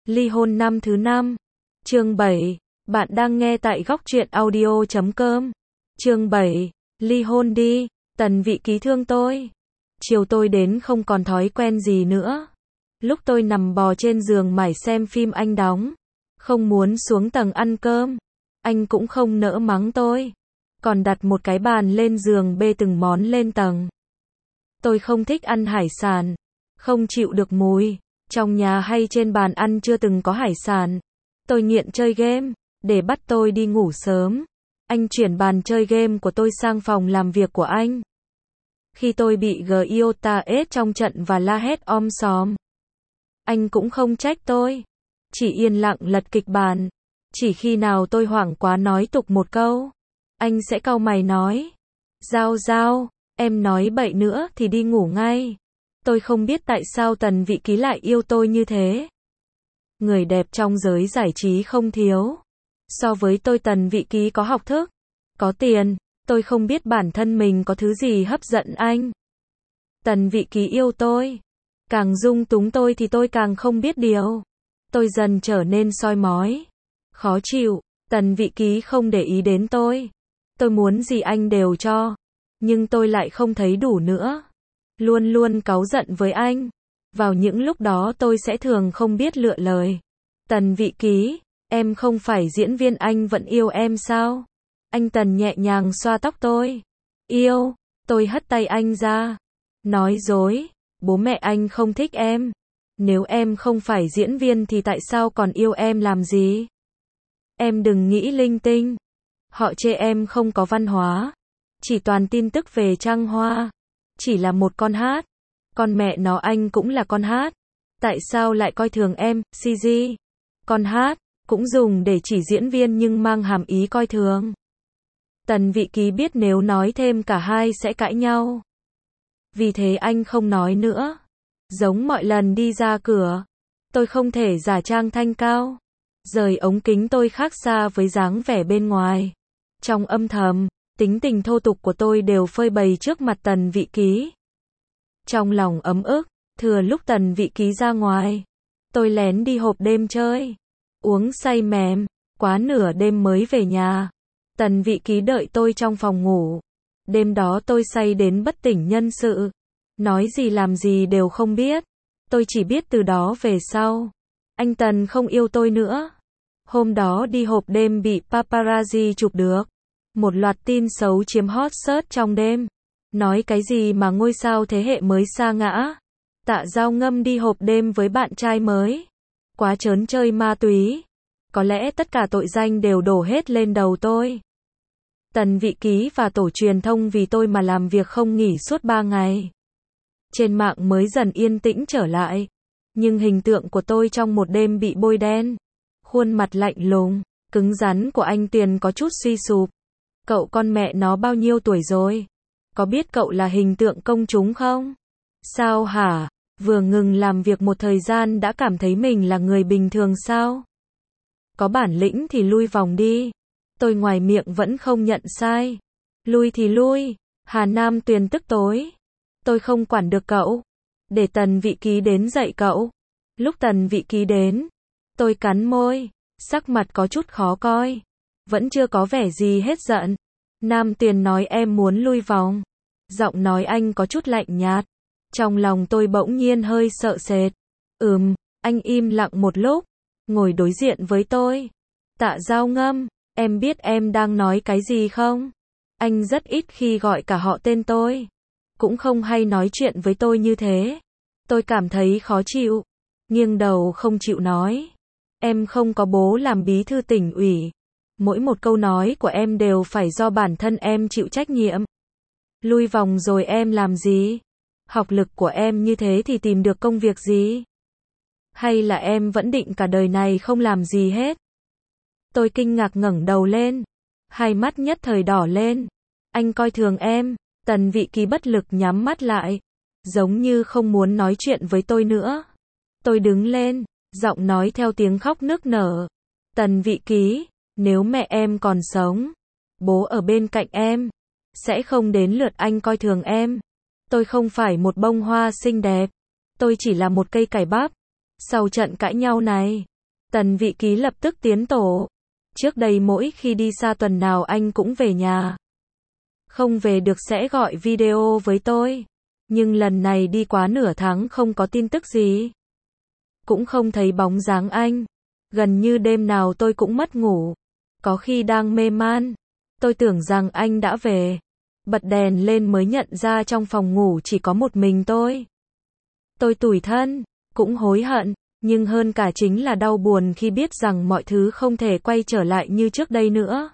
Ly hôn năm thứ 5. Chương 7. Bạn đang nghe tại góc truyện audio.com. Chương 7. Ly hôn đi. Tần Vị Ký thương tôi. Chiều tôi đến không còn thói quen gì nữa. Lúc tôi nằm bò trên giường mải xem phim anh đóng, không muốn xuống tầng ăn cơm, anh cũng không nỡ mắng tôi, còn đặt một cái bàn lên giường bê từng món lên tầng. Tôi không thích ăn hải sản, không chịu được mùi, trong nhà hay trên bàn ăn chưa từng có hải sản. Tôi nghiện chơi game, để bắt tôi đi ngủ sớm, anh chuyển bàn chơi game của tôi sang phòng làm việc của anh. Khi tôi bị Giota ết trong trận và la hét om sòm, anh cũng không trách tôi, chỉ yên lặng lật kịch bản. Chỉ khi nào tôi hoảng quá nói tục một câu, anh sẽ cau mày nói: Giao, em nói bậy nữa thì đi ngủ ngay. Tôi không biết tại sao Tần Vị Ký lại yêu tôi như thế. Người đẹp trong giới giải trí không thiếu. So với tôi, Tần Vị Ký có học thức, có tiền. Tôi không biết bản thân mình có thứ gì hấp dẫn anh. Tần Vị Ký yêu tôi, càng dung túng tôi thì tôi càng không biết điều. Tôi dần trở nên soi mói, khó chịu. Tần Vị Ký không để ý đến tôi. Tôi muốn gì anh đều cho, nhưng tôi lại không thấy đủ nữa. Luôn luôn cáu giận với anh. Vào những lúc đó tôi sẽ thường không biết lựa lời. Tần Vị Ký, em không phải diễn viên, anh vẫn yêu em sao? Anh Tần nhẹ nhàng xoa tóc tôi. Yêu. Tôi hất tay anh ra. Nói dối, bố mẹ anh không thích em. Nếu em không phải diễn viên thì tại sao còn yêu em làm gì? Em đừng nghĩ linh tinh. Họ chê em không có văn hóa, chỉ toàn tin tức về trăng hoa. Chỉ là một con hát. Con mẹ nó, anh cũng là con hát. Tại sao lại coi thường em, CG? Con hát, cũng dùng để chỉ diễn viên nhưng mang hàm ý coi thường. Tần Vị Ký biết nếu nói thêm cả hai sẽ cãi nhau. Vì thế anh không nói nữa. Giống mọi lần đi ra cửa, tôi không thể giả trang thanh cao. Rời ống kính tôi khác xa với dáng vẻ bên ngoài. Trong âm thầm, tính tình thô tục của tôi đều phơi bày trước mặt Tần Vị Ký. Trong lòng ấm ức, thừa lúc Tần Vị Ký ra ngoài, tôi lén đi hộp đêm chơi, uống say mềm, quá nửa đêm mới về nhà. Tần Vị Ký đợi tôi trong phòng ngủ. Đêm đó tôi say đến bất tỉnh nhân sự, nói gì làm gì đều không biết. Tôi chỉ biết từ đó về sau, anh Tần không yêu tôi nữa. Hôm đó đi hộp đêm bị paparazzi chụp được. Một loạt tin xấu chiếm hot search trong đêm. Nói cái gì mà ngôi sao thế hệ mới sa ngã. Tạ Giao Ngâm đi hộp đêm với bạn trai mới. Quá trớn chơi ma túy. Có lẽ tất cả tội danh đều đổ hết lên đầu tôi. Tần Vị Ký và tổ truyền thông vì tôi mà làm việc không nghỉ suốt 3 ngày. Trên mạng mới dần yên tĩnh trở lại. Nhưng hình tượng của tôi trong một đêm bị bôi đen. Khuôn mặt lạnh lùng, cứng rắn của anh Tiền có chút suy sụp. Cậu con mẹ nó bao nhiêu tuổi rồi? Có biết cậu là hình tượng công chúng không? Sao hả? Vừa ngừng làm việc một thời gian đã cảm thấy mình là người bình thường sao? Có bản lĩnh thì lui vòng đi. Tôi ngoài miệng vẫn không nhận sai. Lui thì lui. Hà Nam Tuyền tức tối. Tôi không quản được cậu. Để Tần Vị Ký đến dạy cậu. Lúc Tần Vị Ký đến, tôi cắn môi, sắc mặt có chút khó coi. Vẫn chưa có vẻ gì hết giận. Nam Tuyền nói em muốn lui vòng. Giọng nói anh có chút lạnh nhạt. Trong lòng tôi bỗng nhiên hơi sợ sệt. Anh im lặng một lúc, ngồi đối diện với tôi. Tạ Giao Ngâm, em biết em đang nói cái gì không? Anh rất ít khi gọi cả họ tên tôi. Cũng không hay nói chuyện với tôi như thế. Tôi cảm thấy khó chịu. Nghiêng đầu không chịu nói. Em không có bố làm bí thư tỉnh ủy. Mỗi một câu nói của em đều phải do bản thân em chịu trách nhiệm. Lui vòng rồi em làm gì? Học lực của em như thế thì tìm được công việc gì? Hay là em vẫn định cả đời này không làm gì hết? Tôi kinh ngạc ngẩng đầu lên. Hai mắt nhất thời đỏ lên. Anh coi thường em. Tần Vị Ký bất lực nhắm mắt lại. Giống như không muốn nói chuyện với tôi nữa. Tôi đứng lên, giọng nói theo tiếng khóc nức nở. Tần Vị Ký, nếu mẹ em còn sống, bố ở bên cạnh em, sẽ không đến lượt anh coi thường em. Tôi không phải một bông hoa xinh đẹp. Tôi chỉ là một cây cải bắp. Sau trận cãi nhau này, Tần Vị Ký lập tức tiến tổ. Trước đây mỗi khi đi xa tuần nào anh cũng về nhà. Không về được sẽ gọi video với tôi. Nhưng lần này đi quá nửa tháng không có tin tức gì. Cũng không thấy bóng dáng anh. Gần như đêm nào tôi cũng mất ngủ. Có khi đang mê man. Tôi tưởng rằng anh đã về. Bật đèn lên mới nhận ra trong phòng ngủ chỉ có một mình tôi. Tôi tủi thân, cũng hối hận, nhưng hơn cả chính là đau buồn khi biết rằng mọi thứ không thể quay trở lại như trước đây nữa.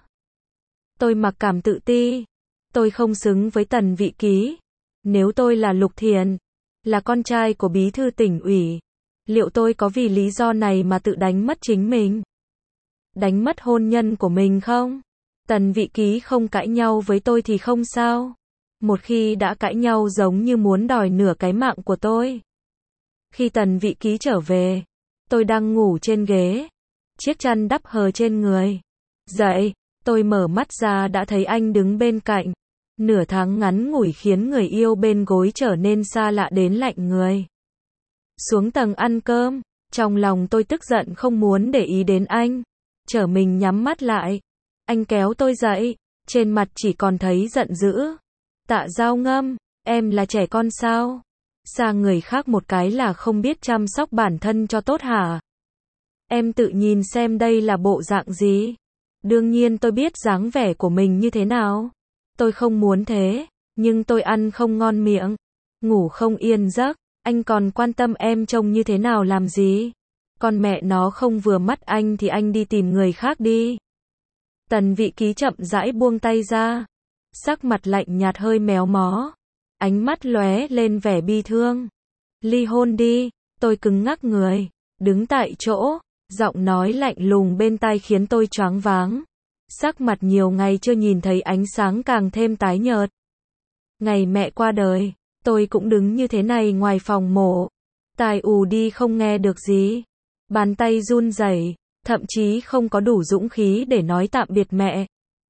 Tôi mặc cảm tự ti. Tôi không xứng với Tần Vị Ký. Nếu tôi là Lục Thiền, là con trai của bí thư tỉnh ủy, liệu tôi có vì lý do này mà tự đánh mất chính mình? Đánh mất hôn nhân của mình không? Tần Vị Ký không cãi nhau với tôi thì không sao. Một khi đã cãi nhau giống như muốn đòi nửa cái mạng của tôi. Khi Tần Vị Ký trở về, tôi đang ngủ trên ghế, chiếc chăn đắp hờ trên người. Dậy, tôi mở mắt ra đã thấy anh đứng bên cạnh. Nửa tháng ngắn ngủi khiến người yêu bên gối trở nên xa lạ đến lạnh người. Xuống tầng ăn cơm, trong lòng tôi tức giận không muốn để ý đến anh. Trở mình nhắm mắt lại. Anh kéo tôi dậy, trên mặt chỉ còn thấy giận dữ. Tạ Giao Ngâm, em là trẻ con sao? Xa người khác một cái là không biết chăm sóc bản thân cho tốt hả? Em tự nhìn xem đây là bộ dạng gì? Đương nhiên tôi biết dáng vẻ của mình như thế nào. Tôi không muốn thế, nhưng tôi ăn không ngon miệng, ngủ không yên giấc, anh còn quan tâm em trông như thế nào làm gì? Con mẹ nó không vừa mắt anh thì anh đi tìm người khác đi. Tần Vị Ký chậm rãi buông tay ra, sắc mặt lạnh nhạt hơi méo mó, ánh mắt lóe lên vẻ bi thương. Ly hôn đi, tôi cứng ngắc người, đứng tại chỗ, giọng nói lạnh lùng bên tai khiến tôi choáng váng. Sắc mặt nhiều ngày chưa nhìn thấy ánh sáng càng thêm tái nhợt. Ngày mẹ qua đời, tôi cũng đứng như thế này ngoài phòng mổ. Tai ù đi không nghe được gì. Bàn tay run rẩy, thậm chí không có đủ dũng khí để nói tạm biệt mẹ.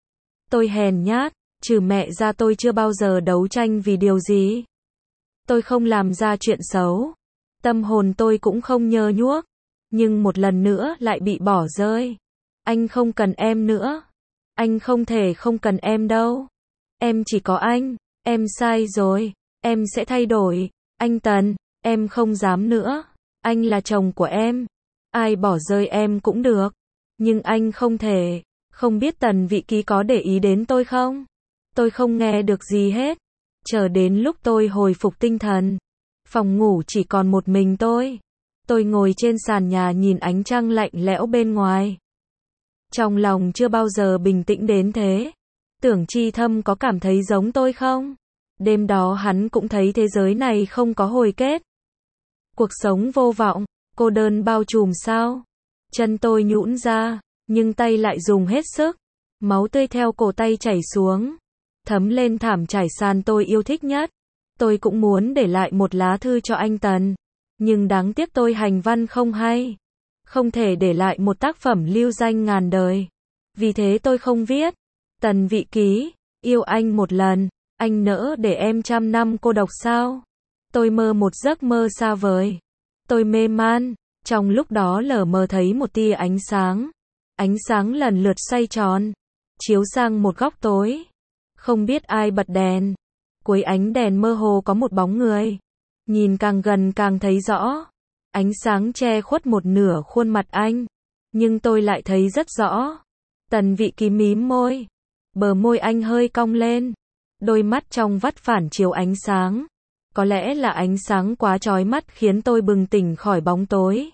Tôi hèn nhát, trừ mẹ ra tôi chưa bao giờ đấu tranh vì điều gì. Tôi không làm ra chuyện xấu. Tâm hồn tôi cũng không nhơ nhuốc. Nhưng một lần nữa lại bị bỏ rơi. Anh không cần em nữa. Anh không thể không cần em đâu. Em chỉ có anh. Em sai rồi. Em sẽ thay đổi. Anh Tần, em không dám nữa. Anh là chồng của em. Ai bỏ rơi em cũng được. Nhưng anh không thể. Không biết Tần Vị Ký có để ý đến tôi không? Tôi không nghe được gì hết. Chờ đến lúc tôi hồi phục tinh thần. Phòng ngủ chỉ còn một mình tôi. Tôi ngồi trên sàn nhà nhìn ánh trăng lạnh lẽo bên ngoài. Trong lòng chưa bao giờ bình tĩnh đến thế. Tưởng Chi Thâm có cảm thấy giống tôi không? Đêm đó hắn cũng thấy thế giới này không có hồi kết. Cuộc sống vô vọng, cô đơn bao trùm sao? Chân tôi nhũn ra, nhưng tay lại dùng hết sức. Máu tươi theo cổ tay chảy xuống, thấm lên thảm trải sàn tôi yêu thích nhất. Tôi cũng muốn để lại một lá thư cho anh Tần. Nhưng đáng tiếc tôi hành văn không hay. Không thể để lại một tác phẩm lưu danh ngàn đời. Vì thế tôi không viết. Tần Vị Ký, yêu anh một lần, anh nỡ để em 100 năm cô độc sao? Tôi mơ một giấc mơ xa vời. Tôi mê man, trong lúc đó lờ mờ thấy một tia ánh sáng. Ánh sáng lần lượt xoay tròn, chiếu sang một góc tối. Không biết ai bật đèn. Cuối ánh đèn mơ hồ có một bóng người. Nhìn càng gần càng thấy rõ. Ánh sáng che khuất một nửa khuôn mặt anh. Nhưng tôi lại thấy rất rõ. Tần Vị Ký mím môi. Bờ môi anh hơi cong lên. Đôi mắt trong vắt phản chiếu ánh sáng. Có lẽ là ánh sáng quá chói mắt khiến tôi bừng tỉnh khỏi bóng tối.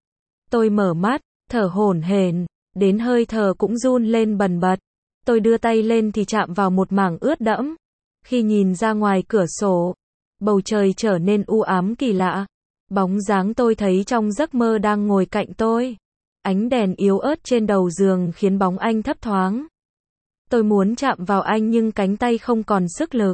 Tôi mở mắt, thở hổn hển, đến hơi thở cũng run lên bần bật. Tôi đưa tay lên thì chạm vào một mảng ướt đẫm. Khi nhìn ra ngoài cửa sổ, bầu trời trở nên u ám kỳ lạ. Bóng dáng tôi thấy trong giấc mơ đang ngồi cạnh tôi. Ánh đèn yếu ớt trên đầu giường khiến bóng anh thấp thoáng. Tôi muốn chạm vào anh nhưng cánh tay không còn sức lực.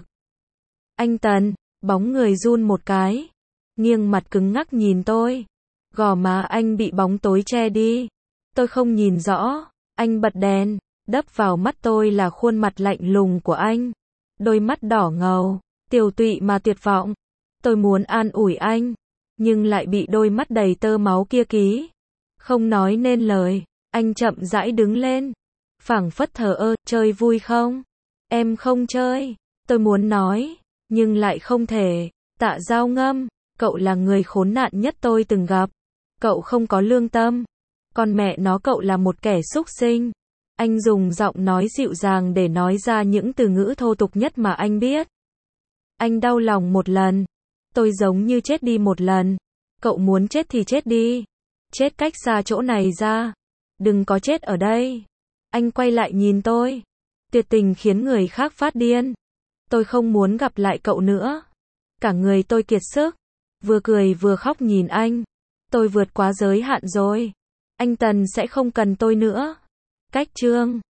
Anh Tần, bóng người run một cái. Nghiêng mặt cứng ngắc nhìn tôi. Gò má anh bị bóng tối che đi. Tôi không nhìn rõ. Anh bật đèn. Đập vào mắt tôi là khuôn mặt lạnh lùng của anh. Đôi mắt đỏ ngầu, tiều tụy mà tuyệt vọng. Tôi muốn an ủi anh, nhưng lại bị đôi mắt đầy tơ máu kia ký. Không nói nên lời, anh chậm rãi đứng lên. Phảng phất thờ ơ, chơi vui không? Em không chơi. Tôi muốn nói, nhưng lại không thể. Tạ Dao Ngâm, cậu là người khốn nạn nhất tôi từng gặp. Cậu không có lương tâm. Con mẹ nó, cậu là một kẻ súc sinh. Anh dùng giọng nói dịu dàng để nói ra những từ ngữ thô tục nhất mà anh biết. Anh đau lòng một lần. Tôi giống như chết đi một lần. Cậu muốn chết thì chết đi. Chết cách xa chỗ này ra. Đừng có chết ở đây. Anh quay lại nhìn tôi. Tuyệt tình khiến người khác phát điên. Tôi không muốn gặp lại cậu nữa. Cả người tôi kiệt sức. Vừa cười vừa khóc nhìn anh. Tôi vượt quá giới hạn rồi. Anh Tần sẽ không cần tôi nữa. Cách chương